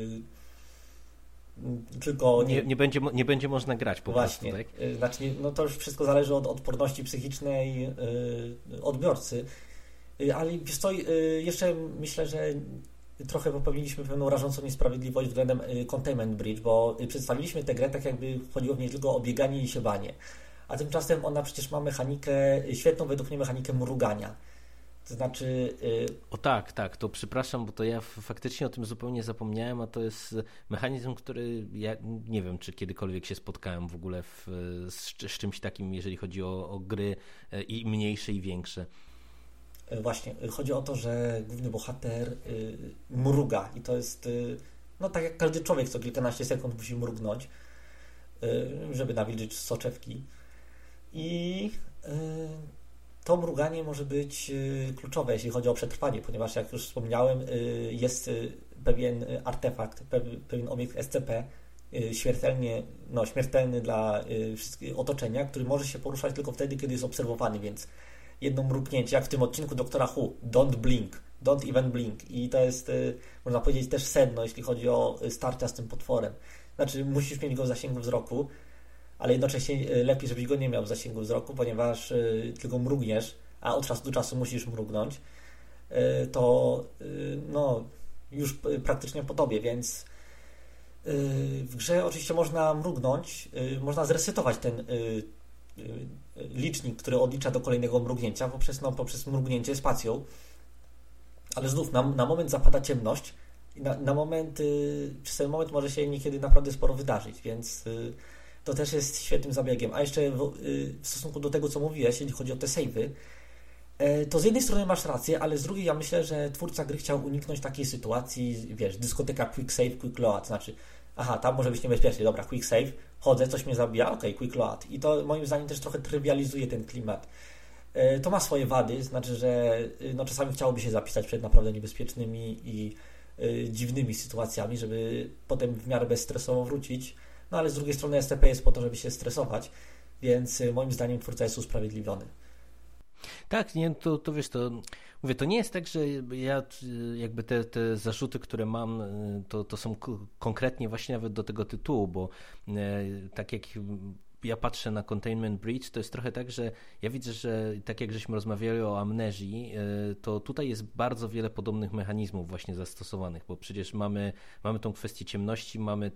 tylko nie będzie można grać po właśnie, prostu, tak? Znaczy, no to już wszystko zależy od odporności psychicznej odbiorcy. Ale wiesz co, jeszcze myślę, że trochę popełniliśmy pewną rażącą niesprawiedliwość względem Containment Breach, bo przedstawiliśmy tę grę tak, jakby chodziło w niej tylko o bieganie i siewanie. A tymczasem ona przecież ma mechanikę, świetną według mnie mechanikę mrugania. To znaczy... O tak, to przepraszam, bo to ja faktycznie o tym zupełnie zapomniałem, a to jest mechanizm, który ja nie wiem, czy kiedykolwiek się spotkałem w ogóle z czymś takim, jeżeli chodzi o gry i mniejsze i większe. Właśnie, chodzi o to, że główny bohater mruga i to jest, no tak jak każdy człowiek co kilkanaście sekund musi mrugnąć, żeby nawilżyć soczewki i to mruganie może być kluczowe, jeśli chodzi o przetrwanie, ponieważ jak już wspomniałem, jest pewien artefakt, pewien obiekt SCP, śmiertelny dla wszystkiego otoczenia, który może się poruszać tylko wtedy, kiedy jest obserwowany, więc jedno mrugnięcie, jak w tym odcinku Doktora Who, don't blink, don't even blink i to jest, można powiedzieć, też sedno, jeśli chodzi o starcia z tym potworem. Znaczy, musisz mieć go w zasięgu wzroku, ale jednocześnie lepiej, żebyś go nie miał w zasięgu wzroku, ponieważ tylko mrugniesz, a od czasu do czasu musisz mrugnąć, to już praktycznie po tobie, więc w grze oczywiście można mrugnąć, można zresetować ten licznik, który odlicza do kolejnego mrugnięcia poprzez mrugnięcie spacją, ale znów na moment zapada ciemność i przez ten moment może się niekiedy naprawdę sporo wydarzyć, więc to też jest świetnym zabiegiem. A jeszcze w stosunku do tego, co mówiłeś, jeśli chodzi o te save'y, to z jednej strony masz rację, ale z drugiej ja myślę, że twórca gry chciał uniknąć takiej sytuacji, wiesz, dyskoteka quick save, quick load, znaczy tam może być niebezpiecznie, dobra, quick save, chodzę, coś mnie zabija, quick load. I to moim zdaniem też trochę trywializuje ten klimat. To ma swoje wady, znaczy, że czasami chciałoby się zapisać przed naprawdę niebezpiecznymi i dziwnymi sytuacjami, żeby potem w miarę bezstresowo wrócić. No ale z drugiej strony SCP jest po to, żeby się stresować, więc moim zdaniem twórca jest usprawiedliwiony. Tak, nie, to wiesz, mówię, to nie jest tak, że ja jakby te zarzuty, które mam, to są konkretnie właśnie nawet do tego tytułu, bo tak jak ja patrzę na Containment Breach, to jest trochę tak, że ja widzę, że tak jak żeśmy rozmawiali o amnezji, to tutaj jest bardzo wiele podobnych mechanizmów właśnie zastosowanych, bo przecież mamy tą kwestię ciemności, mamy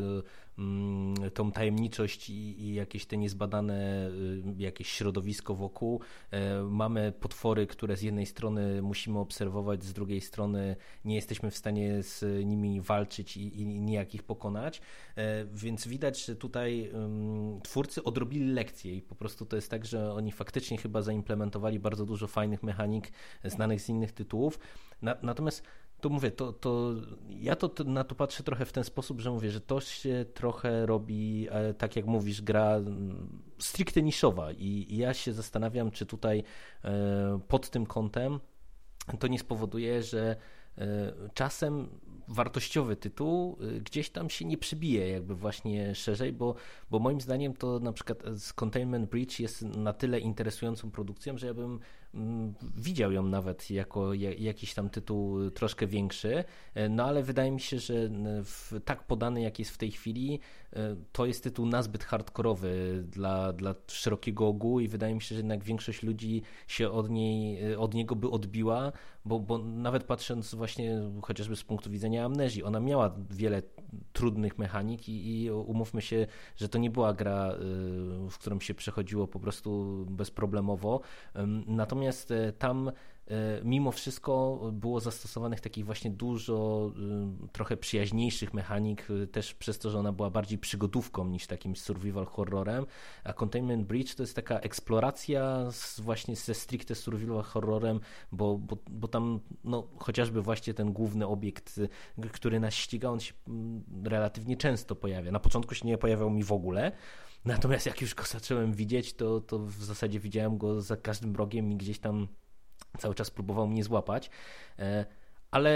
tą tajemniczość i jakieś te niezbadane jakieś środowisko wokół, mamy potwory, które z jednej strony musimy obserwować, z drugiej strony nie jesteśmy w stanie z nimi walczyć i nijak ich pokonać, więc widać, że tutaj twórcy odrobili lekcję i po prostu to jest tak, że oni faktycznie chyba zaimplementowali bardzo dużo fajnych mechanik znanych z innych tytułów. Natomiast to mówię, ja na to patrzę trochę w ten sposób, że mówię, że to się trochę robi, tak jak mówisz, gra stricte niszowa i ja się zastanawiam, czy tutaj pod tym kątem to nie spowoduje, że czasem wartościowy tytuł gdzieś tam się nie przybije jakby właśnie szerzej, bo moim zdaniem to na przykład z Containment Breach jest na tyle interesującą produkcją, że ja bym widział ją nawet jako jakiś tam tytuł troszkę większy, no ale wydaje mi się, że tak podany jak jest w tej chwili, to jest tytuł nazbyt hardkorowy dla szerokiego ogółu i wydaje mi się, że jednak większość ludzi się od niego by odbiła, bo nawet patrząc właśnie chociażby z punktu widzenia amnezji, ona miała wiele trudnych mechanik i umówmy się, że to nie była gra, w którą się przechodziło po prostu bezproblemowo, natomiast tam mimo wszystko było zastosowanych takich właśnie dużo trochę przyjaźniejszych mechanik, też przez to, że ona była bardziej przygodówką niż takim survival horrorem, a Containment Breach to jest taka eksploracja właśnie ze stricte survival horrorem, bo tam chociażby właśnie ten główny obiekt, który nas ściga, on się relatywnie często pojawia. Na początku się nie pojawiał mi w ogóle, natomiast jak już go zacząłem widzieć, to w zasadzie widziałem go za każdym rogiem i gdzieś tam cały czas próbował mnie złapać, ale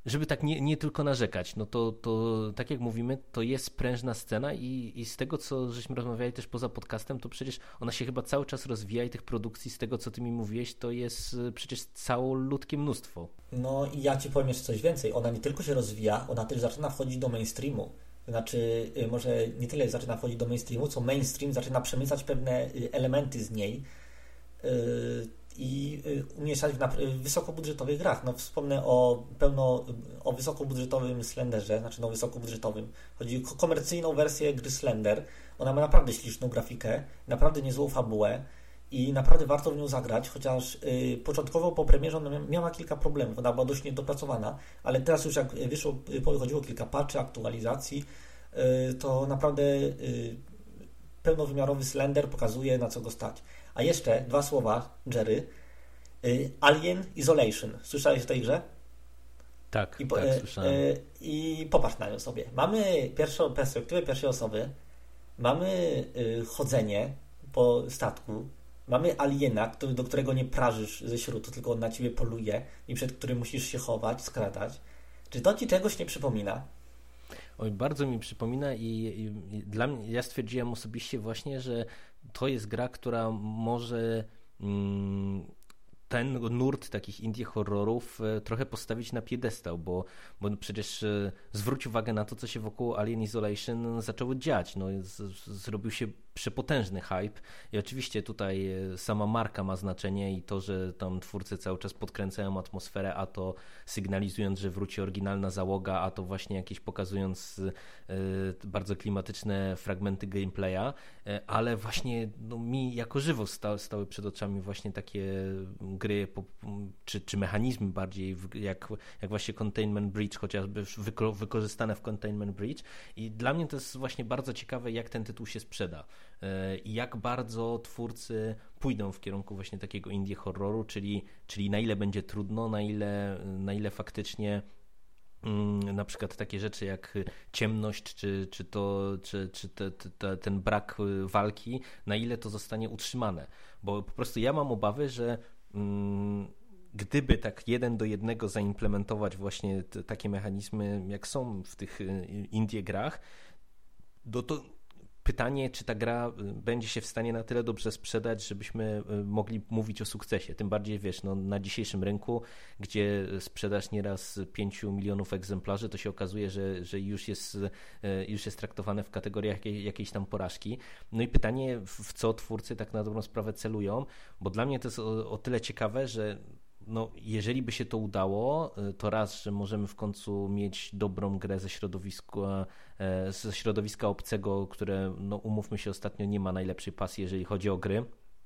żeby tak nie tylko narzekać, no to tak jak mówimy, to jest prężna scena i z tego, co żeśmy rozmawiali też poza podcastem, to przecież ona się chyba cały czas rozwija i tych produkcji, z tego, co ty mi mówiłeś, to jest przecież całoludkie mnóstwo. No i ja ci powiem jeszcze coś więcej. Ona nie tylko się rozwija, ona też zaczyna wchodzić do mainstreamu. Znaczy, może nie tyle zaczyna wchodzić do mainstreamu, co mainstream zaczyna przemycać pewne elementy z niej i umieszczać w wysokobudżetowych grach. No wspomnę o wysokobudżetowym Slenderze, znaczy wysokobudżetowym. Chodzi o komercyjną wersję gry Slender. Ona ma naprawdę śliczną grafikę, naprawdę niezłą fabułę i naprawdę warto w nią zagrać, chociaż początkowo po premierze ona miała kilka problemów, ona była dość niedopracowana, ale teraz już jak wyszło, pochodziło kilka patchy, aktualizacji, to naprawdę pełnowymiarowy Slender pokazuje, na co go stać. A jeszcze 2 słowa, Jerry. Alien Isolation. Słyszałeś o tej grze? Tak, słyszałem. I popatrz na nią sobie. Mamy perspektywę pierwszej osoby, mamy chodzenie po statku, mamy aliena, do którego nie prażysz ze śrutu, tylko on na ciebie poluje i przed którym musisz się chować, skradać. Czy to ci czegoś nie przypomina? Oj, bardzo mi przypomina i dla mnie, ja stwierdziłem osobiście właśnie, że to jest gra, która może ten nurt takich indie horrorów trochę postawić na piedestał, bo przecież zwróć uwagę na to, co się wokół Alien Isolation zaczęło dziać. No, zrobił się przepotężny hype i oczywiście tutaj sama marka ma znaczenie i to, że tam twórcy cały czas podkręcają atmosferę, a to sygnalizując, że wróci oryginalna załoga, a to właśnie jakieś pokazując bardzo klimatyczne fragmenty gameplaya, ale właśnie mi jako żywo stały przed oczami właśnie takie gry czy mechanizmy bardziej jak właśnie Containment Breach, chociażby wykorzystane w Containment Breach i dla mnie to jest właśnie bardzo ciekawe, jak ten tytuł się sprzeda i jak bardzo twórcy pójdą w kierunku właśnie takiego indie horroru, czyli na ile będzie trudno, na ile faktycznie na przykład takie rzeczy jak ciemność, czy ten brak walki, na ile to zostanie utrzymane. Bo po prostu ja mam obawy, że gdyby tak 1:1 zaimplementować właśnie takie mechanizmy, jak są w tych indie grach, to pytanie, czy ta gra będzie się w stanie na tyle dobrze sprzedać, żebyśmy mogli mówić o sukcesie. Tym bardziej, wiesz, na dzisiejszym rynku, gdzie sprzedaż nieraz 5 milionów egzemplarzy, to się okazuje, że już jest traktowane w kategoriach jakiejś tam porażki. No i pytanie, w co twórcy tak na dobrą sprawę celują, bo dla mnie to jest o tyle ciekawe, że jeżeli by się to udało, to raz, że możemy w końcu mieć dobrą grę ze środowiska obcego, które, umówmy się, ostatnio nie ma najlepszej pasji, jeżeli chodzi o gry.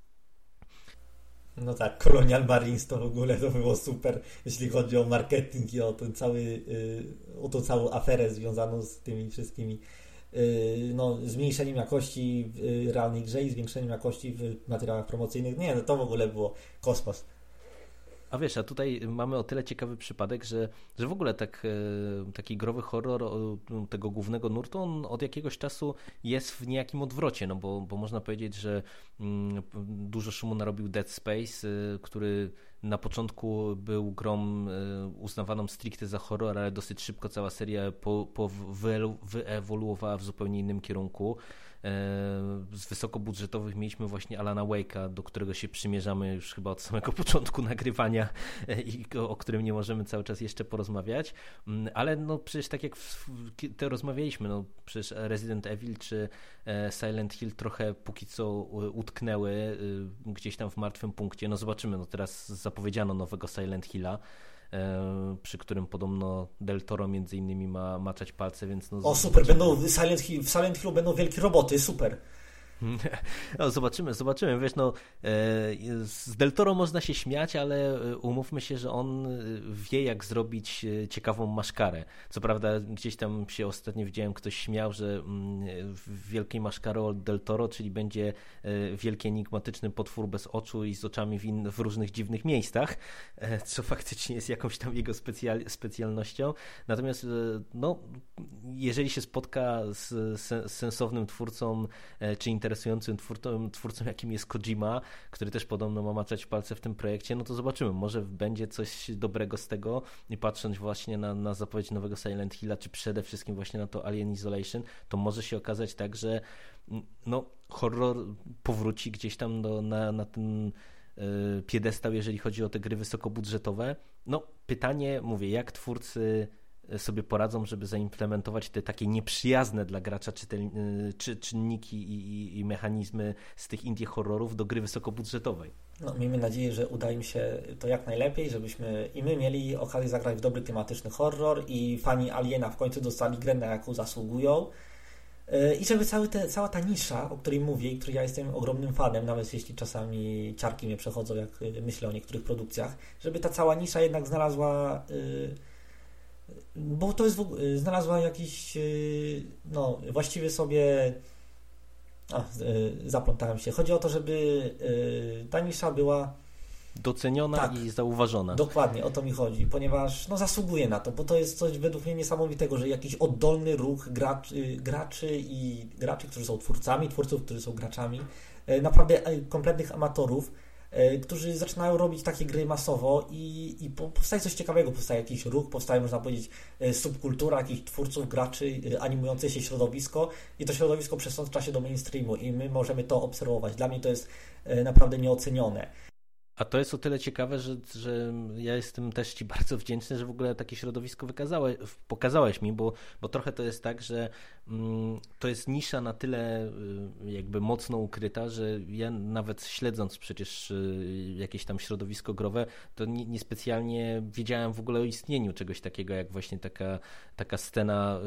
No tak, Colonial Marines to w ogóle to było super, jeśli chodzi o marketing i o tą całą aferę związaną z tymi wszystkimi zmniejszeniem jakości w realnej grze i zwiększeniem jakości w materiałach promocyjnych. Nie, to w ogóle było kosmos. A wiesz, a tutaj mamy o tyle ciekawy przypadek, że w ogóle taki growy horror tego głównego nurtu, on od jakiegoś czasu jest w niejakim odwrocie, bo można powiedzieć, że dużo szumu narobił Dead Space, który na początku był grą uznawaną stricte za horror, ale dosyć szybko cała seria wyewoluowała w zupełnie innym kierunku. Z wysokobudżetowych mieliśmy właśnie Alana Wake'a, do którego się przymierzamy już chyba od samego początku nagrywania i o którym nie możemy cały czas jeszcze porozmawiać, ale przecież tak jak te rozmawialiśmy, przecież Resident Evil czy Silent Hill trochę póki co utknęły gdzieś tam w martwym punkcie. Zobaczymy, teraz zapowiedziano nowego Silent Hilla, przy którym podobno Del Toro między innymi ma maczać palce, więc super, w Silent Hillu będą wielkie roboty, super. Zobaczymy. Wiesz, z Del Toro można się śmiać, ale umówmy się, że on wie, jak zrobić ciekawą maszkarę. Co prawda gdzieś tam się ostatnio widziałem, ktoś śmiał, że w wielkiej maszkary od Del Toro, czyli będzie wielki enigmatyczny potwór bez oczu i z oczami w różnych dziwnych miejscach, co faktycznie jest jakąś tam jego specjalnością. Natomiast jeżeli się spotka z sensownym twórcą czy interesującym twórcą, jakim jest Kojima, który też podobno ma maczać palce w tym projekcie, no to zobaczymy, może będzie coś dobrego z tego i patrząc właśnie na zapowiedź nowego Silent Hilla, czy przede wszystkim właśnie na to Alien Isolation, to może się okazać tak, że no, horror powróci gdzieś tam na ten piedestał, jeżeli chodzi o te gry wysokobudżetowe. No pytanie, mówię, jak twórcy sobie poradzą, żeby zaimplementować te takie nieprzyjazne dla gracza czynniki i mechanizmy z tych indie horrorów do gry wysokobudżetowej. No, miejmy nadzieję, że uda im się to jak najlepiej, żebyśmy i my mieli okazję zagrać w dobry klimatyczny horror i fani Aliena w końcu dostali grę, na jaką zasługują. I żeby cała ta nisza, o której mówię i której ja jestem ogromnym fanem, nawet jeśli czasami ciarki mnie przechodzą, jak myślę o niektórych produkcjach, żeby ta cała nisza jednak znalazła, bo to jest znalazła jakiś, no właściwie sobie, zaplątałem się. Chodzi o to, żeby ta nisza była doceniona tak, i zauważona. Dokładnie, o to mi chodzi, ponieważ no, zasługuje na to, bo to jest coś według mnie niesamowitego, że jakiś oddolny ruch graczy, którzy są twórców, którzy są graczami, naprawdę kompletnych amatorów, którzy zaczynają robić takie gry masowo i powstaje coś ciekawego, powstaje jakiś ruch, powstaje, można powiedzieć, subkultura jakichś twórców, graczy, animujące się środowisko i to środowisko przesącza się do mainstreamu i my możemy to obserwować. Dla mnie to jest naprawdę nieocenione. A to jest o tyle ciekawe, że ja jestem też Ci bardzo wdzięczny, że w ogóle takie środowisko pokazałeś mi, bo trochę to jest tak, że to jest nisza na tyle jakby mocno ukryta, że ja nawet śledząc przecież jakieś tam środowisko growe, to niespecjalnie wiedziałem w ogóle o istnieniu czegoś takiego, jak właśnie taka scena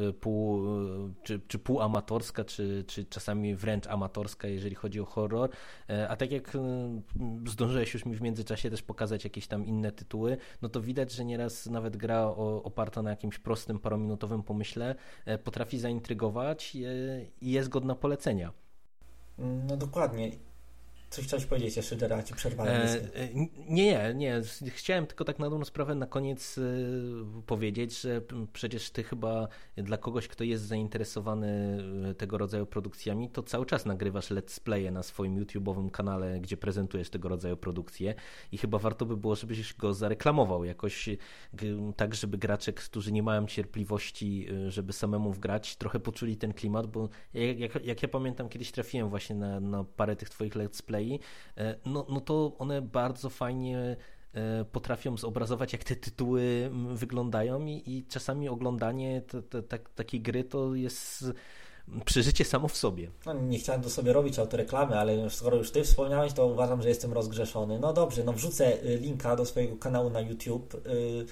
czy półamatorska, czy czasami wręcz amatorska, jeżeli chodzi o horror. A tak jak zdążyłeś już mi w międzyczasie też pokazać jakieś tam inne tytuły, no to widać, że nieraz nawet gra oparta na jakimś prostym, parominutowym pomyśle potrafi zaintrygować i jest godna polecenia. No dokładnie. Coś chciałeś powiedzieć jeszcze, Jerry, a Ci przerwałem. Nie. Chciałem tylko tak na dobrą sprawę na koniec powiedzieć, że przecież Ty chyba dla kogoś, kto jest zainteresowany tego rodzaju produkcjami, to cały czas nagrywasz let's playe na swoim YouTube'owym kanale, gdzie prezentujesz tego rodzaju produkcje i chyba warto by było, żebyś go zareklamował jakoś tak, żeby gracze, którzy nie mają cierpliwości, żeby samemu wgrać, trochę poczuli ten klimat, bo jak ja pamiętam, kiedyś trafiłem właśnie na parę tych Twoich let's play, no to one bardzo fajnie potrafią zobrazować, jak te tytuły wyglądają i czasami oglądanie takiej gry to jest przeżycie samo w sobie. No, nie chciałem to sobie robić autoreklamy, ale skoro już Ty wspomniałeś, to uważam, że jestem rozgrzeszony. No dobrze, no wrzucę linka do swojego kanału na YouTube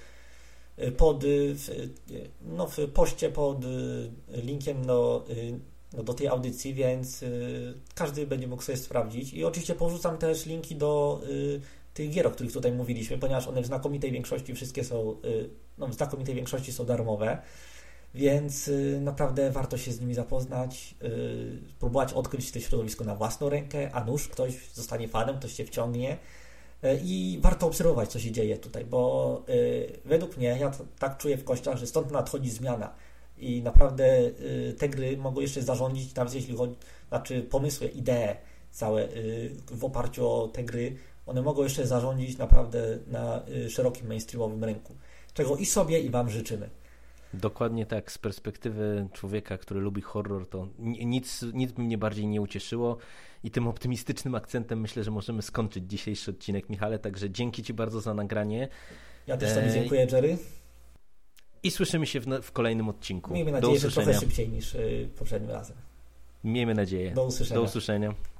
w poście pod linkiem do tej audycji, więc każdy będzie mógł sobie sprawdzić. I oczywiście porzucam też linki do tych gier, o których tutaj mówiliśmy, ponieważ one w znakomitej większości są darmowe, więc naprawdę warto się z nimi zapoznać, próbować odkryć to środowisko na własną rękę, a nuż ktoś zostanie fanem, ktoś się wciągnie i warto obserwować, co się dzieje tutaj, bo według mnie, ja tak czuję w kościach, że stąd nadchodzi zmiana. I naprawdę te gry mogą jeszcze zarządzić, nawet jeśli chodzi, pomysły, idee całe w oparciu o te gry, one mogą jeszcze zarządzić naprawdę na szerokim mainstreamowym rynku, czego i sobie, i Wam życzymy. Dokładnie tak, z perspektywy człowieka, który lubi horror, to nic mnie bardziej nie ucieszyło i tym optymistycznym akcentem myślę, że możemy skończyć dzisiejszy odcinek, Michale, także dzięki Ci bardzo za nagranie. Ja też Tobie dziękuję, Jerry. I słyszymy się w kolejnym odcinku. Miejmy nadzieję, że trochę szybciej niż poprzednim razem. Miejmy nadzieję. Do usłyszenia. Do usłyszenia.